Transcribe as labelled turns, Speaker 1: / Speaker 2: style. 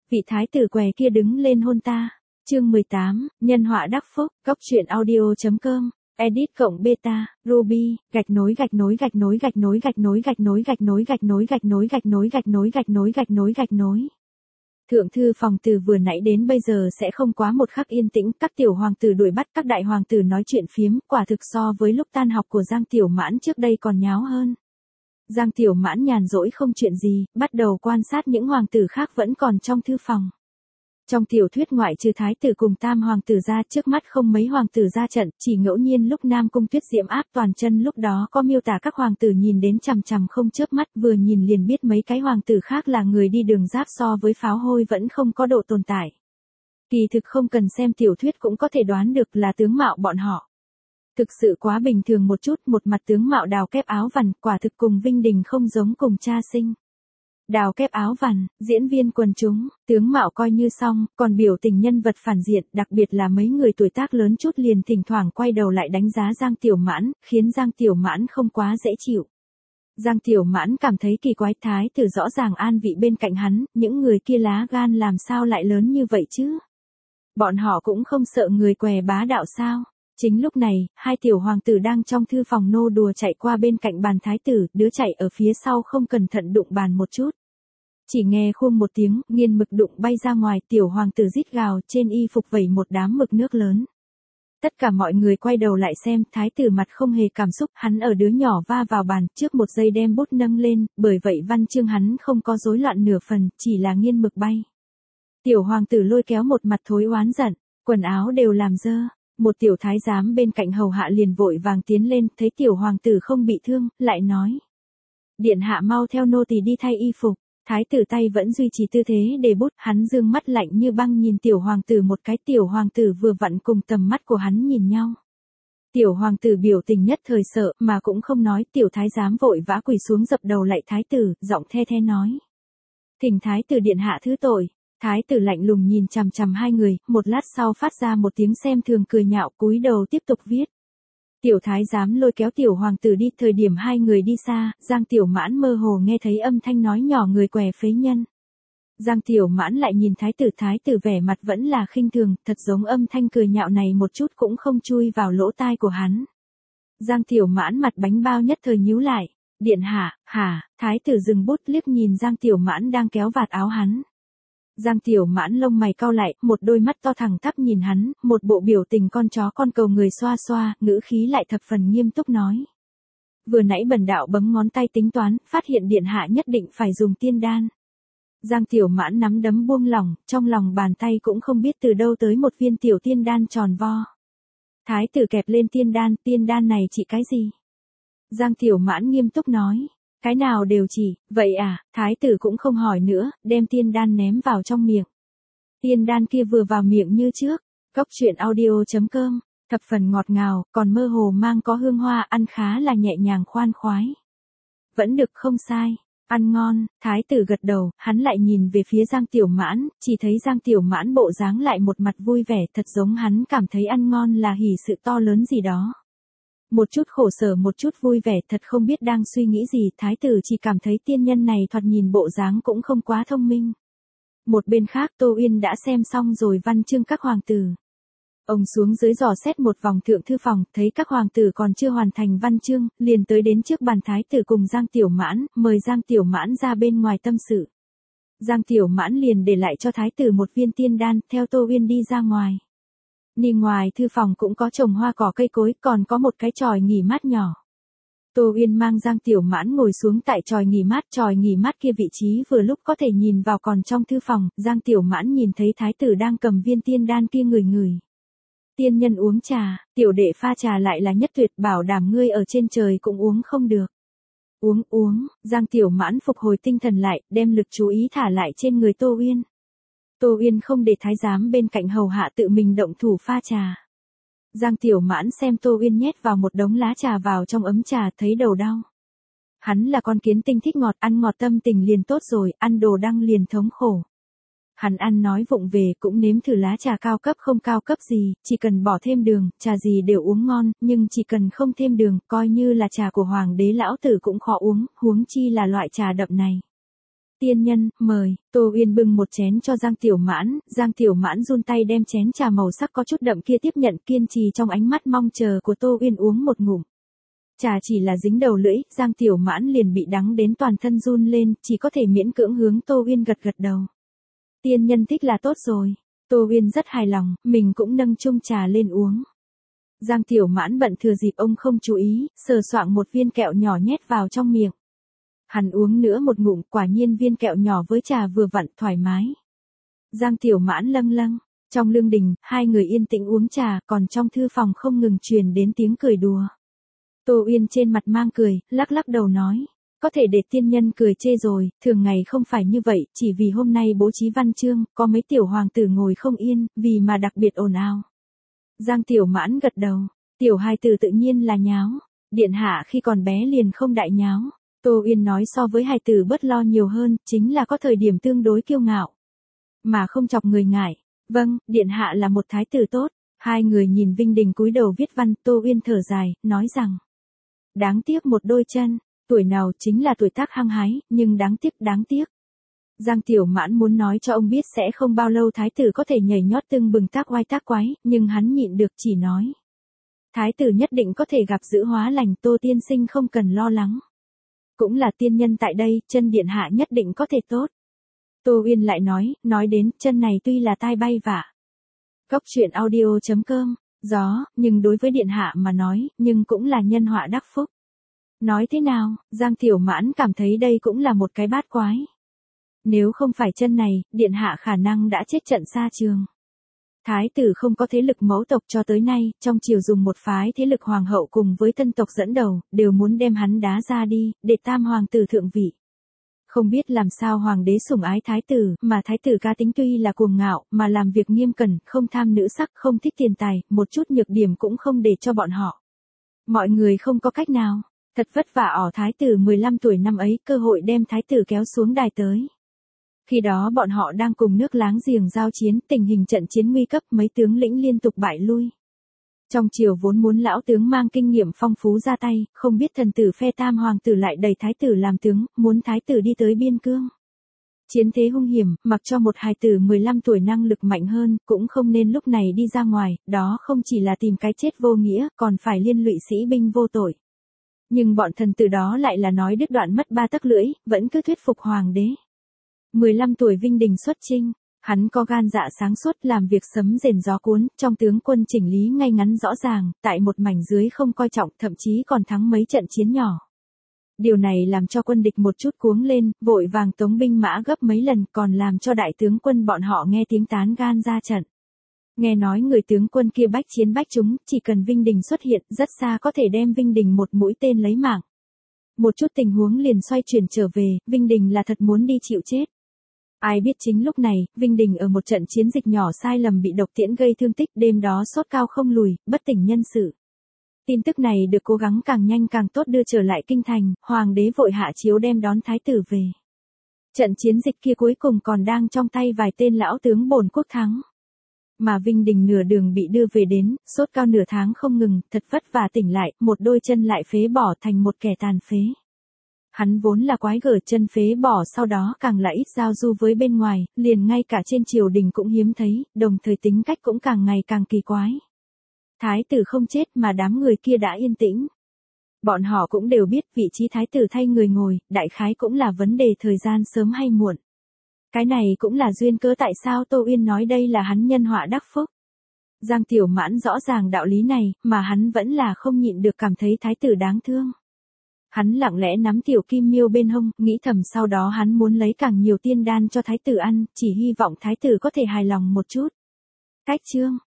Speaker 1: vị thái tử què kia đứng lên hôn ta. Chương 18, nhân họa đắc phúc, góc truyện audio.com. Edit cộng beta, Ruby, gạch nối. Thượng thư phòng từ vừa nãy đến bây giờ sẽ không quá một khắc yên tĩnh, các tiểu hoàng tử đuổi bắt các đại hoàng tử nói chuyện phiếm, quả thực so với lúc tan học của Giang Tiểu Mãn trước đây còn nháo hơn. Giang Tiểu Mãn nhàn rỗi không chuyện gì, bắt đầu quan sát những hoàng tử khác vẫn còn trong thư phòng. Trong tiểu thuyết ngoại trừ thái tử cùng tam hoàng tử ra, trước mắt không mấy hoàng tử ra trận, chỉ ngẫu nhiên lúc Nam Cung Tuyết diễm áp toàn chân lúc đó có miêu tả các hoàng tử nhìn đến chằm chằm không chớp mắt, vừa nhìn liền biết mấy cái hoàng tử khác là người đi đường giáp, so với pháo hôi vẫn không có độ tồn tại. Kỳ thực không cần xem tiểu thuyết cũng có thể đoán được là tướng mạo bọn họ. Thực sự quá bình thường một chút, một mặt tướng mạo đào kép áo vằn, quả thực cùng Vinh Đình không giống cùng cha sinh. Đào kép áo vằn, diễn viên quần chúng, tướng mạo coi như xong, còn biểu tình nhân vật phản diện, đặc biệt là mấy người tuổi tác lớn chút liền thỉnh thoảng quay đầu lại đánh giá Giang Tiểu Mãn, khiến Giang Tiểu Mãn không quá dễ chịu. Giang Tiểu Mãn cảm thấy kỳ quái, thái tử rõ ràng an vị bên cạnh hắn, những người kia lá gan làm sao lại lớn như vậy chứ? Bọn họ cũng không sợ người què bá đạo sao? Chính lúc này, hai tiểu hoàng tử đang trong thư phòng nô đùa chạy qua bên cạnh bàn thái tử, đứa chạy ở phía sau không cẩn thận đụng bàn một chút. Chỉ nghe khum một tiếng, nghiên mực đụng bay ra ngoài, tiểu hoàng tử rít gào, trên y phục vẩy một đám mực nước lớn. Tất cả mọi người quay đầu lại xem, thái tử mặt không hề cảm xúc, hắn ở đứa nhỏ va vào bàn, trước một giây đem bút nâng lên, bởi vậy văn chương hắn không có rối loạn nửa phần, chỉ là nghiên mực bay. Tiểu hoàng tử lôi kéo một mặt thối oán giận, quần áo đều làm dơ. Một tiểu thái giám bên cạnh hầu hạ liền vội vàng tiến lên, thấy tiểu hoàng tử không bị thương, lại nói. Điện hạ mau theo nô tỳ đi thay y phục. Thái tử tay vẫn duy trì tư thế để bút, hắn dương mắt lạnh như băng nhìn tiểu hoàng tử một cái, tiểu hoàng tử vừa vặn cùng tầm mắt của hắn nhìn nhau. Tiểu hoàng tử biểu tình nhất thời sợ, mà cũng không nói, tiểu thái giám vội vã quỳ xuống dập đầu lạy thái tử, giọng the the nói. Thỉnh thái tử điện hạ thứ tội. Thái tử lạnh lùng nhìn chằm chằm hai người, một lát sau phát ra một tiếng xem thường cười nhạo, cúi đầu tiếp tục viết. Tiểu thái giám lôi kéo tiểu hoàng tử đi, thời điểm hai người đi xa, Giang Tiểu Mãn mơ hồ nghe thấy âm thanh nói nhỏ người què phế nhân. Giang Tiểu Mãn lại nhìn thái tử vẻ mặt vẫn là khinh thường, thật giống âm thanh cười nhạo này một chút cũng không chui vào lỗ tai của hắn. Giang Tiểu Mãn mặt bánh bao nhất thời nhíu lại, điện hạ, hả, thái tử dừng bút liếc nhìn Giang Tiểu Mãn đang kéo vạt áo hắn. Giang Tiểu Mãn lông mày cau lại, một đôi mắt to thẳng tắp nhìn hắn, một bộ biểu tình con chó con cầu người xoa xoa, ngữ khí lại thập phần nghiêm túc nói. Vừa nãy bần đạo bấm ngón tay tính toán, phát hiện điện hạ nhất định phải dùng tiên đan. Giang Tiểu Mãn nắm đấm buông lỏng, trong lòng bàn tay cũng không biết từ đâu tới một viên tiểu tiên đan tròn vo. Thái tử kẹp lên tiên đan này chỉ cái gì? Giang Tiểu Mãn nghiêm túc nói. Cái nào đều chỉ, vậy à, thái tử cũng không hỏi nữa, đem tiên đan ném vào trong miệng. Tiên đan kia vừa vào miệng như trước, góc truyện audio.com, thập phần ngọt ngào, còn mơ hồ mang có hương hoa, ăn khá là nhẹ nhàng khoan khoái. Vẫn được không sai, ăn ngon, thái tử gật đầu, hắn lại nhìn về phía Giang Tiểu Mãn, chỉ thấy Giang Tiểu Mãn bộ dáng lại một mặt vui vẻ, thật giống hắn cảm thấy ăn ngon là hỉ sự to lớn gì đó. Một chút khổ sở một chút vui vẻ, thật không biết đang suy nghĩ gì, thái tử chỉ cảm thấy tiên nhân này thoạt nhìn bộ dáng cũng không quá thông minh. Một bên khác Tô Uyên đã xem xong rồi văn chương các hoàng tử. Ông xuống dưới dò xét một vòng thượng thư phòng, thấy các hoàng tử còn chưa hoàn thành văn chương, liền tới đến trước bàn thái tử cùng Giang Tiểu Mãn, mời Giang Tiểu Mãn ra bên ngoài tâm sự. Giang Tiểu Mãn liền để lại cho thái tử một viên tiên đan, theo Tô Uyên đi ra ngoài. Đi ngoài thư phòng cũng có trồng hoa cỏ cây cối, còn có một cái chòi nghỉ mát nhỏ. Tô Uyên mang Giang Tiểu Mãn ngồi xuống tại chòi nghỉ mát kia vị trí vừa lúc có thể nhìn vào còn trong thư phòng, Giang Tiểu Mãn nhìn thấy thái tử đang cầm viên tiên đan kia ngửi. Tiên nhân uống trà, tiểu đệ pha trà lại là nhất tuyệt, bảo đảm ngươi ở trên trời cũng uống không được. Uống, Giang Tiểu Mãn phục hồi tinh thần lại, đem lực chú ý thả lại trên người Tô Uyên. Tô Uyên không để thái giám bên cạnh hầu hạ tự mình động thủ pha trà. Giang Tiểu Mãn xem Tô Uyên nhét vào một đống lá trà vào trong ấm trà thấy đầu đau. Hắn là con kiến tinh thích ngọt, ăn ngọt tâm tình liền tốt rồi, ăn đồ đắng liền thống khổ. Hắn ăn nói vụng về cũng nếm thử lá trà cao cấp không cao cấp gì, chỉ cần bỏ thêm đường, trà gì đều uống ngon, nhưng chỉ cần không thêm đường, coi như là trà của hoàng đế lão tử cũng khó uống, huống chi là loại trà đậm này. Tiên nhân, mời. Tô Uyên bưng một chén cho Giang Tiểu Mãn run tay đem chén trà màu sắc có chút đậm kia tiếp nhận, kiên trì trong ánh mắt mong chờ của Tô Uyên uống một ngụm. Trà chỉ là dính đầu lưỡi, Giang Tiểu Mãn liền bị đắng đến toàn thân run lên, chỉ có thể miễn cưỡng hướng Tô Uyên gật gật đầu. Tiên nhân thích là tốt rồi. Tô Uyên rất hài lòng, mình cũng nâng chung trà lên uống. Giang Tiểu Mãn bận thừa dịp ông không chú ý, sờ soạng một viên kẹo nhỏ nhét vào trong miệng. Hắn uống nữa một ngụm, quả nhiên viên kẹo nhỏ với trà vừa vặn, thoải mái. Giang Tiểu Mãn lâng lâng. Trong lương đình, hai người yên tĩnh uống trà, còn trong thư phòng không ngừng truyền đến tiếng cười đùa. Tô Uyên trên mặt mang cười, lắc lắc đầu nói. Có thể để tiên nhân cười chê rồi, thường ngày không phải như vậy, chỉ vì hôm nay bố trí văn chương, có mấy tiểu hoàng tử ngồi không yên, vì mà đặc biệt ồn ào. Giang Tiểu Mãn gật đầu, tiểu hài tử tự nhiên là nháo, điện hạ khi còn bé liền không đại nháo. Tô Uyên nói so với hài tử bớt lo nhiều hơn, chính là có thời điểm tương đối kiêu ngạo. Mà không chọc người ngại. Vâng, điện hạ là một thái tử tốt. Hai người nhìn Vinh Đình cúi đầu viết văn, Tô Uyên thở dài, nói rằng. Đáng tiếc một đôi chân, tuổi nào chính là tuổi tác hăng hái, nhưng đáng tiếc. Giang Tiểu Mãn muốn nói cho ông biết sẽ không bao lâu thái tử có thể nhảy nhót tưng bừng tác oai tác quái, nhưng hắn nhịn được chỉ nói. Thái tử nhất định có thể gặp giữ hóa lành, Tô tiên sinh không cần lo lắng. Cũng là tiên nhân tại đây, chân điện hạ nhất định có thể tốt. Tô Uyên lại nói đến, chân này tuy là tai bay vạ. Góc truyện audio.com, gió, nhưng đối với điện hạ mà nói, nhưng cũng là nhân họa đắc phúc. Nói thế nào, Giang Tiểu Mãn cảm thấy đây cũng là một cái bát quái. Nếu không phải chân này, điện hạ khả năng đã chết trận xa trường. Thái tử không có thế lực mẫu tộc cho tới nay, trong triều dùng một phái thế lực hoàng hậu cùng với tân tộc dẫn đầu, đều muốn đem hắn đá ra đi, để tam hoàng tử thượng vị. Không biết làm sao hoàng đế sủng ái thái tử, mà thái tử cá tính tuy là cuồng ngạo, mà làm việc nghiêm cẩn, không tham nữ sắc, không thích tiền tài, một chút nhược điểm cũng không để cho bọn họ. Mọi người không có cách nào, thật vất vả thái tử 15 tuổi năm ấy, cơ hội đem thái tử kéo xuống đài tới. Khi đó bọn họ đang cùng nước láng giềng giao chiến, tình hình trận chiến nguy cấp, mấy tướng lĩnh liên tục bại lui. Trong triều vốn muốn lão tướng mang kinh nghiệm phong phú ra tay, không biết thần tử phe tam hoàng tử lại đẩy thái tử làm tướng, muốn thái tử đi tới biên cương. Chiến thế hung hiểm, mặc cho một hài tử 15 tuổi năng lực mạnh hơn, cũng không nên lúc này đi ra ngoài, đó không chỉ là tìm cái chết vô nghĩa, còn phải liên lụy sĩ binh vô tội. Nhưng bọn thần tử đó lại là nói đứt đoạn mất ba tấc lưỡi, vẫn cứ thuyết phục hoàng đế. 15 tuổi Vinh Đình xuất chinh, hắn có gan dạ sáng suốt, làm việc sấm rền gió cuốn, trong tướng quân chỉnh lý ngay ngắn rõ ràng, tại một mảnh dưới không coi trọng, thậm chí còn thắng mấy trận chiến nhỏ. Điều này làm cho quân địch một chút cuống lên, vội vàng tống binh mã gấp mấy lần, còn làm cho đại tướng quân bọn họ nghe tiếng tán gan ra trận. Nghe nói người tướng quân kia bách chiến bách chúng, chỉ cần Vinh Đình xuất hiện, rất xa có thể đem Vinh Đình một mũi tên lấy mạng. Một chút tình huống liền xoay chuyển trở về, Vinh Đình là thật muốn đi chịu chết. Ai biết chính lúc này, Vinh Đình ở một trận chiến dịch nhỏ sai lầm bị độc tiễn gây thương tích, đêm đó sốt cao không lùi, bất tỉnh nhân sự. Tin tức này được cố gắng càng nhanh càng tốt đưa trở lại kinh thành, hoàng đế vội hạ chiếu đem đón thái tử về. Trận chiến dịch kia cuối cùng còn đang trong tay vài tên lão tướng bổn quốc thắng. Mà Vinh Đình nửa đường bị đưa về đến, sốt cao nửa tháng không ngừng, thật vất vả tỉnh lại, một đôi chân lại phế bỏ thành một kẻ tàn phế. Hắn vốn là quái gở chân phế bỏ, sau đó càng là ít giao du với bên ngoài, liền ngay cả trên triều đình cũng hiếm thấy, đồng thời tính cách cũng càng ngày càng kỳ quái. Thái tử không chết mà đám người kia đã yên tĩnh. Bọn họ cũng đều biết vị trí thái tử thay người ngồi, đại khái cũng là vấn đề thời gian sớm hay muộn. Cái này cũng là duyên cớ tại sao Tô Uyên nói đây là hắn nhân họa đắc phúc. Giang Tiểu Mãn rõ ràng đạo lý này, mà hắn vẫn là không nhịn được cảm thấy thái tử đáng thương. Hắn lặng lẽ nắm tiểu kim miêu bên hông, nghĩ thầm sau đó hắn muốn lấy càng nhiều tiên đan cho thái tử ăn, chỉ hy vọng thái tử có thể hài lòng một chút. Cách chương